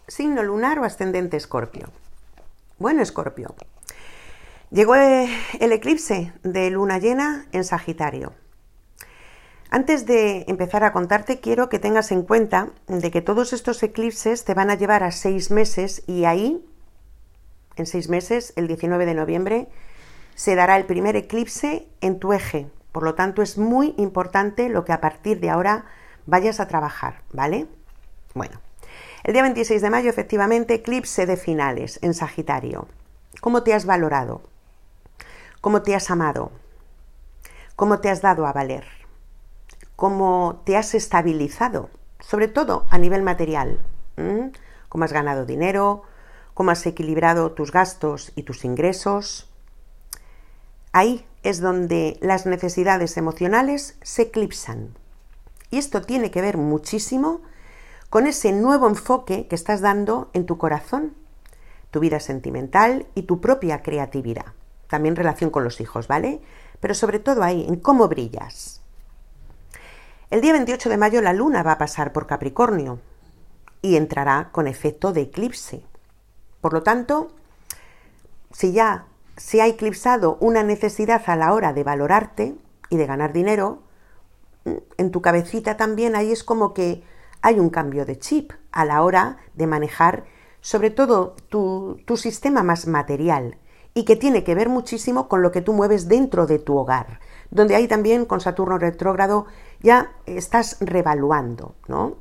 signo lunar o ascendente Escorpio. Bueno, Escorpio, llegó el eclipse de luna llena en Sagitario. Antes de empezar a contarte, quiero que tengas en cuenta de que todos estos eclipses te van a llevar a 6 meses y ahí, en 6 meses, el 19 de noviembre, se dará el primer eclipse en tu eje. Por lo tanto, es muy importante lo que a partir de ahora vayas a trabajar, ¿vale? Bueno, el día 26 de mayo, efectivamente, eclipse de finales en Sagitario. ¿Cómo te has valorado? ¿Cómo te has amado? ¿Cómo te has dado a valer? ¿Cómo te has estabilizado? Sobre todo a nivel material. ¿Cómo has ganado dinero? ¿Cómo has equilibrado tus gastos y tus ingresos? Ahí es donde las necesidades emocionales se eclipsan. Y esto tiene que ver muchísimo con ese nuevo enfoque que estás dando en tu corazón, tu vida sentimental y tu propia creatividad. También relación con los hijos, ¿vale? Pero sobre todo ahí, en cómo brillas. El día 28 de mayo la luna va a pasar por Capricornio y entrará con efecto de eclipse. Por lo tanto, si ya se ha eclipsado una necesidad a la hora de valorarte y de ganar dinero, en tu cabecita también ahí es como que hay un cambio de chip a la hora de manejar sobre todo tu sistema más material y que tiene que ver muchísimo con lo que tú mueves dentro de tu hogar, donde ahí también con Saturno retrógrado ya estás revaluando, ¿no?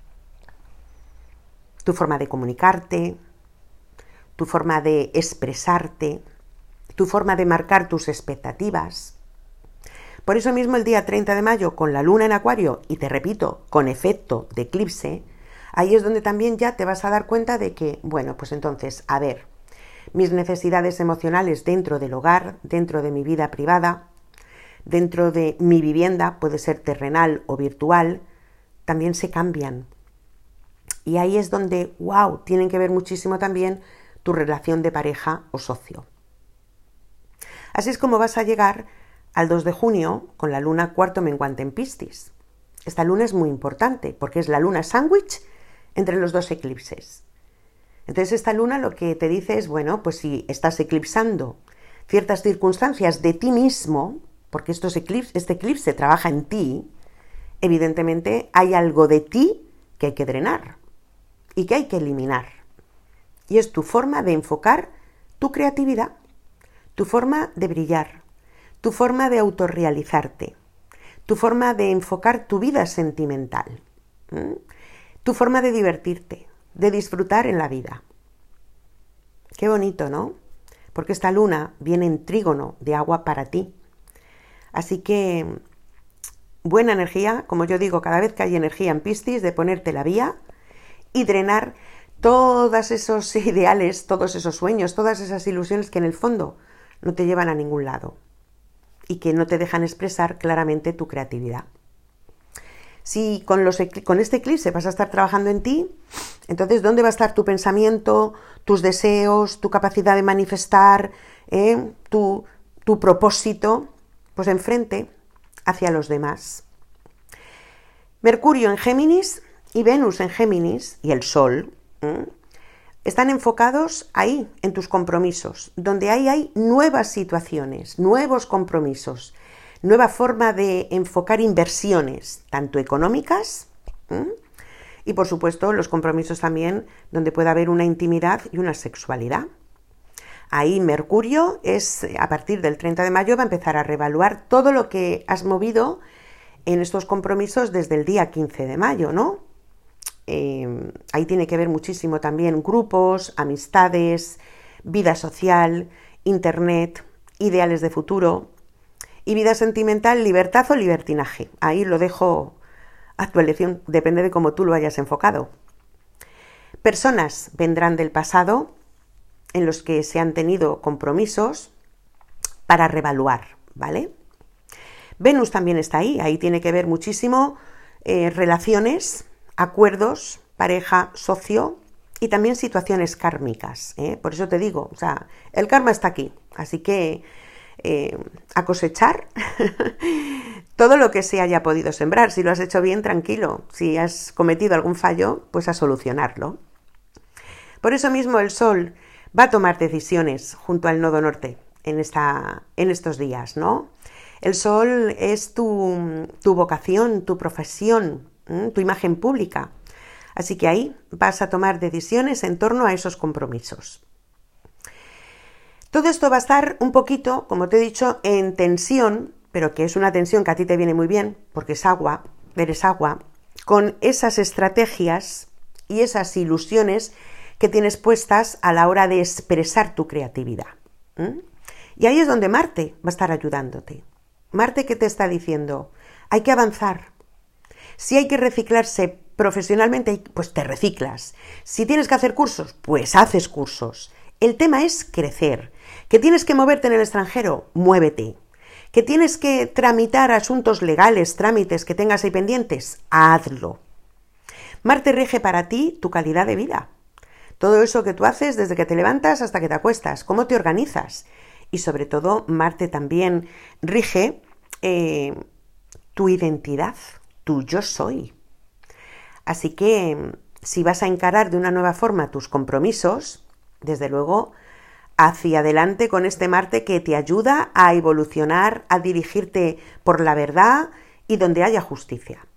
Tu forma de comunicarte, tu forma de expresarte, tu forma de marcar tus expectativas. Por eso mismo el día 30 de mayo con la luna en Acuario, y te repito, con efecto de eclipse, ahí es donde también ya te vas a dar cuenta de que, bueno, pues entonces, a ver, mis necesidades emocionales dentro del hogar, dentro de mi vida privada, dentro de mi vivienda, puede ser terrenal o virtual, también se cambian. Y ahí es donde, wow, tienen que ver muchísimo también tu relación de pareja o socio. Así es como vas a llegar al 2 de junio con la luna cuarto menguante en Piscis. Esta luna es muy importante porque es la luna sándwich entre los dos eclipses. Entonces esta luna lo que te dice es, bueno, pues si estás eclipsando ciertas circunstancias de ti mismo, porque este eclipse trabaja en ti, evidentemente hay algo de ti que hay que drenar y que hay que eliminar. Y es tu forma de enfocar tu creatividad, tu forma de brillar, tu forma de autorrealizarte, tu forma de enfocar tu vida sentimental, tu forma de divertirte, de disfrutar en la vida. Qué bonito, ¿no? Porque esta luna viene en trígono de agua para ti. Así que buena energía, como yo digo, cada vez que hay energía en Piscis, de ponerte la vía y drenar todos esos ideales, todos esos sueños, todas esas ilusiones que en el fondo no te llevan a ningún lado y que no te dejan expresar claramente tu creatividad. Si con este eclipse vas a estar trabajando en ti, entonces ¿dónde va a estar tu pensamiento, tus deseos, tu capacidad de manifestar, tu propósito? Pues enfrente, hacia los demás. Mercurio en Géminis y Venus en Géminis y el Sol están enfocados ahí, en tus compromisos, donde ahí hay nuevas situaciones, nuevos compromisos, nueva forma de enfocar inversiones, tanto económicas y por supuesto los compromisos también donde pueda haber una intimidad y una sexualidad. Ahí Mercurio a partir del 30 de mayo va a empezar a reevaluar todo lo que has movido en estos compromisos desde el día 15 de mayo, ¿no? Ahí tiene que ver muchísimo también grupos, amistades, vida social, internet, ideales de futuro y vida sentimental, libertad o libertinaje. Ahí lo dejo a tu elección, depende de cómo tú lo hayas enfocado. Personas vendrán del pasado en los que se han tenido compromisos para reevaluar, ¿vale? Venus también está ahí tiene que ver muchísimo relaciones, acuerdos, pareja, socio y también situaciones kármicas, Por eso te digo, o sea, el karma está aquí, así que a cosechar todo lo que se haya podido sembrar. Si lo has hecho bien, tranquilo. Si has cometido algún fallo, pues a solucionarlo. Por eso mismo el Sol va a tomar decisiones junto al nodo norte en estos días, ¿no? El Sol es tu vocación, tu profesión, tu imagen pública. Así que ahí vas a tomar decisiones en torno a esos compromisos. Todo esto va a estar un poquito, como te he dicho, en tensión, pero que es una tensión que a ti te viene muy bien, porque es agua, eres agua, con esas estrategias y esas ilusiones que tienes puestas a la hora de expresar tu creatividad. Y ahí es donde Marte va a estar ayudándote. Marte, ¿qué te está diciendo? Hay que avanzar. Si hay que reciclarse profesionalmente, pues te reciclas. Si tienes que hacer cursos, pues haces cursos. El tema es crecer. ¿Que tienes que moverte en el extranjero? Muévete. ¿Que tienes que tramitar asuntos legales, trámites que tengas ahí pendientes? Hazlo. Marte rige para ti tu calidad de vida. Todo eso que tú haces desde que te levantas hasta que te acuestas. ¿Cómo te organizas? Y sobre todo, Marte también rige tu identidad, tu yo soy. Así que si vas a encarar de una nueva forma tus compromisos, desde luego, hacia adelante con este Marte que te ayuda a evolucionar, a dirigirte por la verdad y donde haya justicia.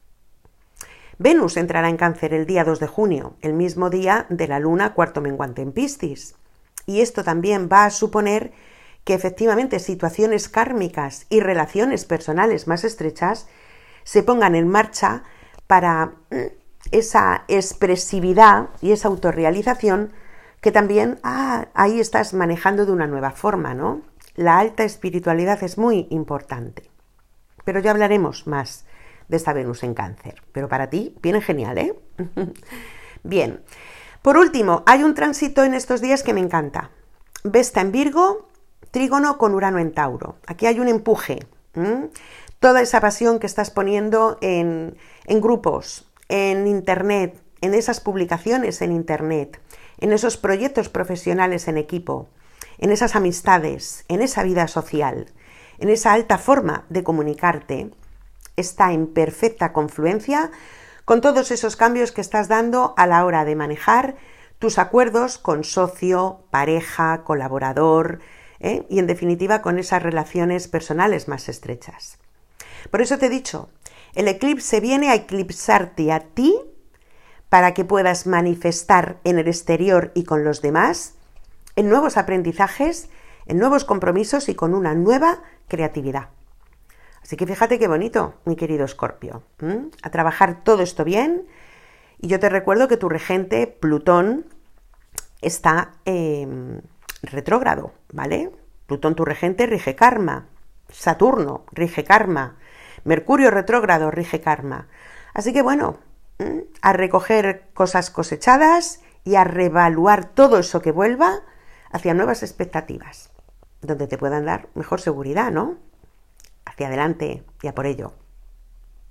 Venus entrará en Cáncer el día 2 de junio, el mismo día de la luna cuarto menguante en Piscis. Y esto también va a suponer que efectivamente situaciones kármicas y relaciones personales más estrechas se pongan en marcha para esa expresividad y esa autorrealización que también ahí estás manejando de una nueva forma, ¿no? La alta espiritualidad es muy importante. Pero ya hablaremos más de esta Venus en Cáncer. Pero para ti viene genial, ¿eh? Bien. Por último, hay un tránsito en estos días que me encanta. Vesta en Virgo, trígono con Urano en Tauro. Aquí hay un empuje. Toda esa pasión que estás poniendo en grupos, en Internet, en esas publicaciones en Internet, en esos proyectos profesionales en equipo, en esas amistades, en esa vida social, en esa alta forma de comunicarte, está en perfecta confluencia con todos esos cambios que estás dando a la hora de manejar tus acuerdos con socio, pareja, colaborador, y en definitiva con esas relaciones personales más estrechas. Por eso te he dicho, el eclipse viene a eclipsarte a ti para que puedas manifestar en el exterior y con los demás en nuevos aprendizajes, en nuevos compromisos y con una nueva creatividad. Así que fíjate qué bonito, mi querido Escorpio, a trabajar todo esto bien. Y yo te recuerdo que tu regente, Plutón, está retrógrado, ¿vale? Plutón, tu regente, rige karma. Saturno rige karma. Mercurio retrógrado rige karma. Así que bueno, a recoger cosas cosechadas y a reevaluar todo eso que vuelva hacia nuevas expectativas, donde te puedan dar mejor seguridad, ¿no? Hacia adelante y a por ello.